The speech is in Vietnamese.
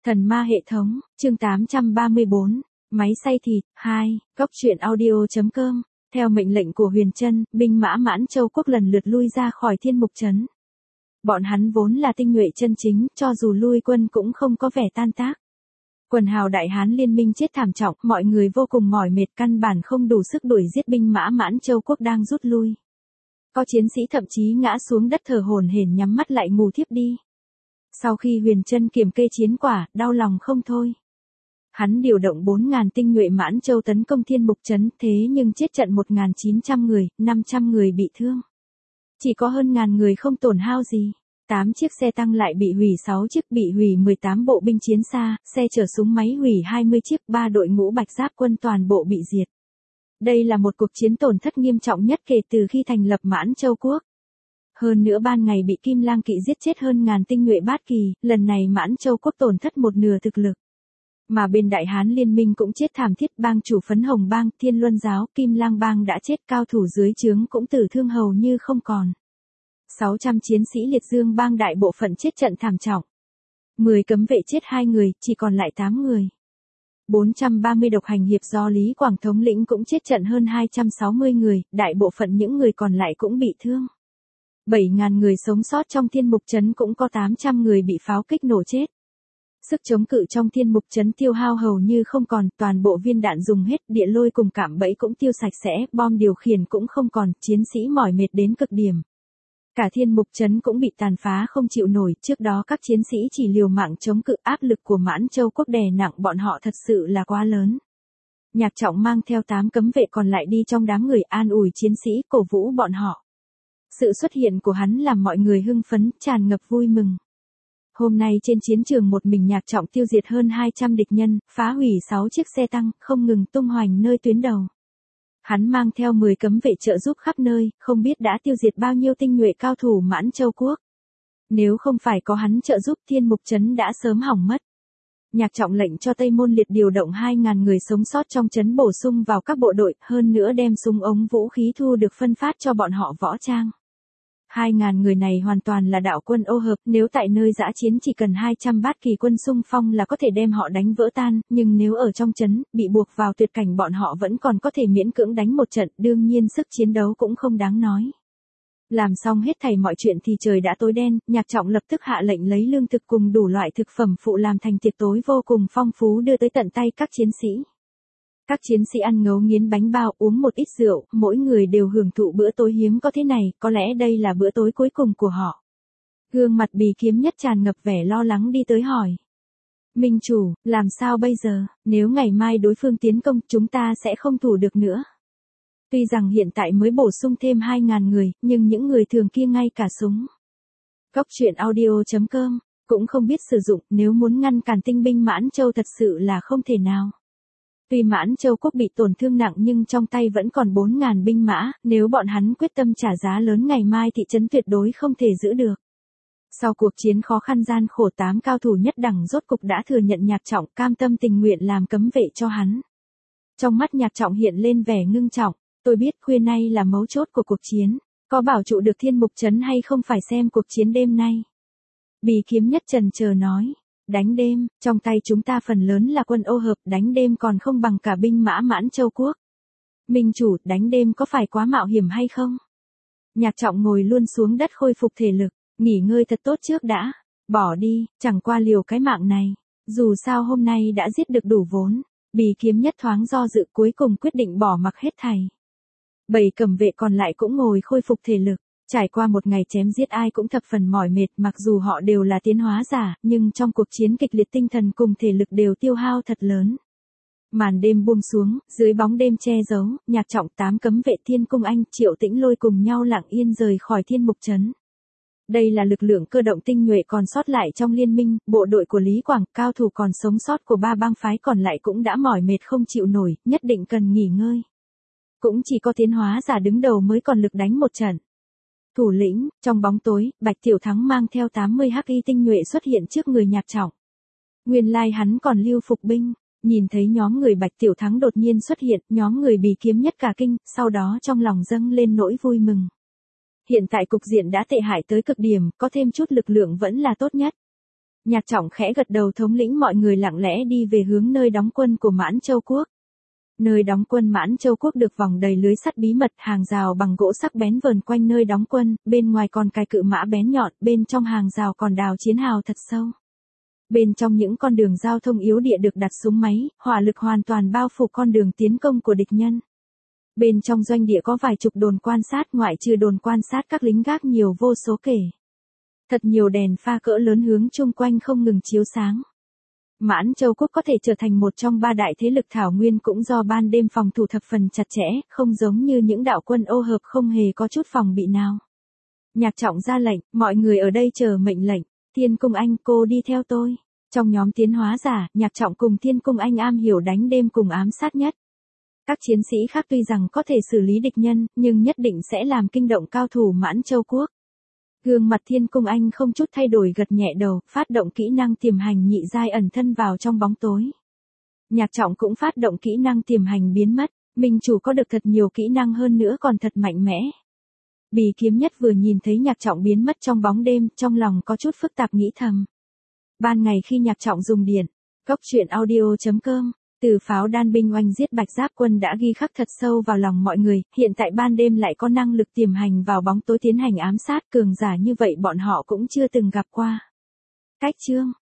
Thần ma hệ thống, chương 834, máy xay thịt, 2, góc truyện audio.com. Theo mệnh lệnh của Huyền Trân, binh mã Mãn Châu quốc lần lượt lui ra khỏi Thiên Mục Trấn. Bọn hắn vốn là tinh nhuệ chân chính, cho dù lui quân cũng không có vẻ tan tác. Quần hào Đại Hán liên minh chết thảm trọng, mọi người vô cùng mỏi mệt, căn bản không đủ sức đuổi giết binh mã Mãn Châu quốc đang rút lui. Có chiến sĩ thậm chí ngã xuống đất thở hổn hển nhắm mắt lại ngủ thiếp đi. Sau khi Huyền Trân kiểm kê chiến quả, đau lòng không thôi. Hắn điều động 4.000 tinh nhuệ Mãn Châu tấn công Thiên Mục Trấn, thế nhưng chết trận 1.900 người, 500 người bị thương. Chỉ có hơn 1.000 người không tổn hao gì. 8 chiếc xe tăng lại bị hủy, 6 chiếc bị hủy, 18 bộ binh chiến xa, xe chở súng máy hủy 20 chiếc, 3 đội ngũ bạch giáp quân toàn bộ bị diệt. Đây là một cuộc chiến tổn thất nghiêm trọng nhất kể từ khi thành lập Mãn Châu quốc. Hơn nữa ban ngày bị Kim Lang kỵ giết chết hơn 1.000 tinh nhuệ bát kỳ, lần này Mãn Châu quốc tổn thất một nửa thực lực. Mà bên Đại Hán liên minh cũng chết thảm thiết, bang chủ Phấn Hồng bang, Thiên Luân giáo, Kim Lang bang đã chết, cao thủ dưới trướng cũng tử thương hầu như không còn. 600 chiến sĩ Liệt Dương bang đại bộ phận chết trận thảm trọng. 10 cấm vệ chết 2 người, chỉ còn lại 8 người. 430 độc hành hiệp do Lý Quảng thống lĩnh cũng chết trận hơn 260 người, đại bộ phận những người còn lại cũng bị thương. 7.000 người sống sót trong Thiên Mục Trấn, cũng có 800 người bị pháo kích nổ chết. Sức chống cự trong Thiên Mục Trấn tiêu hao hầu như không còn, toàn bộ viên đạn dùng hết, địa lôi cùng cạm bẫy cũng tiêu sạch sẽ, bom điều khiển cũng không còn, chiến sĩ mỏi mệt đến cực điểm. Cả Thiên Mục Trấn cũng bị tàn phá không chịu nổi, trước đó các chiến sĩ chỉ liều mạng chống cự, áp lực của Mãn Châu quốc đè nặng bọn họ thật sự là quá lớn. Nhạc Trọng mang theo 8 cấm vệ còn lại đi trong đám người an ủi chiến sĩ, cổ vũ bọn họ. Sự xuất hiện của hắn làm mọi người hưng phấn, tràn ngập vui mừng. Hôm nay trên chiến trường một mình Nhạc Trọng tiêu diệt hơn 200 địch nhân, phá hủy 6 chiếc xe tăng, không ngừng tung hoành nơi tuyến đầu. Hắn mang theo 10 cấm vệ trợ giúp khắp nơi, không biết đã tiêu diệt bao nhiêu tinh nhuệ cao thủ Mãn Châu quốc. Nếu không phải có hắn trợ giúp, Thiên Mục Trấn đã sớm hỏng mất. Nhạc Trọng lệnh cho Tây Môn Liệt điều động 2.000 người sống sót trong trấn bổ sung vào các bộ đội, hơn nữa đem súng ống vũ khí thu được phân phát cho bọn họ võ trang. 2.000 người này hoàn toàn là đạo quân ô hợp, nếu tại nơi dã chiến chỉ cần 200 bát kỳ quân xung phong là có thể đem họ đánh vỡ tan, nhưng nếu ở trong trấn, bị buộc vào tuyệt cảnh bọn họ vẫn còn có thể miễn cưỡng đánh một trận, đương nhiên sức chiến đấu cũng không đáng nói. Làm xong hết thảy mọi chuyện thì trời đã tối đen, Nhạc Trọng lập tức hạ lệnh lấy lương thực cùng đủ loại thực phẩm phụ làm thành tiệc tối vô cùng phong phú đưa tới tận tay các chiến sĩ. Các chiến sĩ ăn ngấu nghiến bánh bao, uống một ít rượu, mỗi người đều hưởng thụ bữa tối hiếm có thế này, có lẽ đây là bữa tối cuối cùng của họ. Gương mặt Bì Kiếm Nhất tràn ngập vẻ lo lắng đi tới hỏi. Minh chủ, làm sao bây giờ, nếu ngày mai đối phương tiến công chúng ta sẽ không thủ được nữa. Tuy rằng hiện tại mới bổ sung thêm 2.000 người, nhưng những người thường kia ngay cả súng. Góc truyện audio.com, cũng không biết sử dụng, nếu muốn ngăn cản tinh binh Mãn Châu thật sự là không thể nào. Tuy Mãn Châu quốc bị tổn thương nặng nhưng trong tay vẫn còn 4.000 binh mã, nếu bọn hắn quyết tâm trả giá lớn ngày mai thị trấn tuyệt đối không thể giữ được. Sau cuộc chiến khó khăn gian khổ, 8 cao thủ nhất đẳng rốt cục đã thừa nhận Nhạc Trọng, cam tâm tình nguyện làm cấm vệ cho hắn. Trong mắt Nhạc Trọng hiện lên vẻ ngưng trọng, tôi biết khuya nay là mấu chốt của cuộc chiến, có bảo trụ được Thiên Mục Trấn hay không phải xem cuộc chiến đêm nay. Bì Kiếm Nhất chần chờ nói. Đánh đêm, trong tay chúng ta phần lớn là quân ô hợp, đánh đêm còn không bằng cả binh mã Mãn Châu quốc. Minh chủ, đánh đêm có phải quá mạo hiểm hay không? Nhạc Trọng ngồi luôn xuống đất khôi phục thể lực, nghỉ ngơi thật tốt trước đã. Bỏ đi, chẳng qua liều cái mạng này. Dù sao hôm nay đã giết được đủ vốn. Bì Kiếm Nhất thoáng do dự, cuối cùng quyết định bỏ mặc hết thảy. 7 cẩm vệ còn lại cũng ngồi khôi phục thể lực. Trải qua một ngày chém giết ai cũng thập phần mỏi mệt, mặc dù họ đều là tiến hóa giả, nhưng trong cuộc chiến kịch liệt tinh thần cùng thể lực đều tiêu hao thật lớn. Màn đêm buông xuống, dưới bóng đêm che giấu, Nhạc Trọng, 8 cấm vệ Thiên Cung Anh, Triệu Tĩnh Lôi cùng nhau lặng yên rời khỏi Thiên Mục Trấn. Đây là lực lượng cơ động tinh nhuệ còn sót lại trong liên minh, bộ đội của Lý Quảng, cao thủ còn sống sót của 3 bang phái còn lại cũng đã mỏi mệt không chịu nổi, nhất định cần nghỉ ngơi. Cũng chỉ có tiến hóa giả đứng đầu mới còn lực đánh một trận. Thủ lĩnh, trong bóng tối, Bạch Tiểu Thắng mang theo 80 hắc y tinh nhuệ xuất hiện trước người Nhạc Trọng. Nguyên lai hắn còn lưu phục binh, nhìn thấy nhóm người Bạch Tiểu Thắng đột nhiên xuất hiện, nhóm người Bì Kiếm Nhất cả kinh, sau đó trong lòng dâng lên nỗi vui mừng. Hiện tại cục diện đã tệ hại tới cực điểm, có thêm chút lực lượng vẫn là tốt nhất. Nhạc Trọng khẽ gật đầu, thống lĩnh mọi người lặng lẽ đi về hướng nơi đóng quân của Mãn Châu Quốc. Nơi đóng quân Mãn Châu Quốc được vòng đầy lưới sắt bí mật, hàng rào bằng gỗ sắc bén vờn quanh nơi đóng quân, bên ngoài còn cài cự mã bén nhọn, bên trong hàng rào còn đào chiến hào thật sâu. Bên trong những con đường giao thông yếu địa được đặt súng máy, hỏa lực hoàn toàn bao phủ con đường tiến công của địch nhân. Bên trong doanh địa có vài chục đồn quan sát, ngoại trừ đồn quan sát các lính gác nhiều vô số kể. Thật nhiều đèn pha cỡ lớn hướng chung quanh không ngừng chiếu sáng. Mãn Châu Quốc có thể trở thành một trong ba đại thế lực thảo nguyên cũng do ban đêm phòng thủ thập phần chặt chẽ, không giống như những đạo quân ô hợp không hề có chút phòng bị nào. Nhạc Trọng ra lệnh, mọi người ở đây chờ mệnh lệnh. Thiên Cung Anh, cô đi theo tôi. Trong nhóm tiến hóa giả, Nhạc Trọng cùng Thiên Cung Anh am hiểu đánh đêm cùng ám sát nhất. Các chiến sĩ khác tuy rằng có thể xử lý địch nhân, nhưng nhất định sẽ làm kinh động cao thủ Mãn Châu Quốc. Gương mặt Thiên Cung Anh không chút thay đổi, gật nhẹ đầu, phát động kỹ năng tiềm hành nhị giai ẩn thân vào trong bóng tối. Nhạc Trọng cũng phát động kỹ năng tiềm hành biến mất, minh chủ có được thật nhiều kỹ năng hơn nữa còn thật mạnh mẽ. Bì Kiếm Nhất vừa nhìn thấy Nhạc Trọng biến mất trong bóng đêm, trong lòng có chút phức tạp nghĩ thầm. Ban ngày khi Nhạc Trọng dùng điện, Cốc truyện audio.com, từ pháo đan binh oanh giết Bạch Giáp quân đã ghi khắc thật sâu vào lòng mọi người, hiện tại ban đêm lại có năng lực tiềm hành vào bóng tối tiến hành ám sát, cường giả như vậy bọn họ cũng chưa từng gặp qua. Cách chương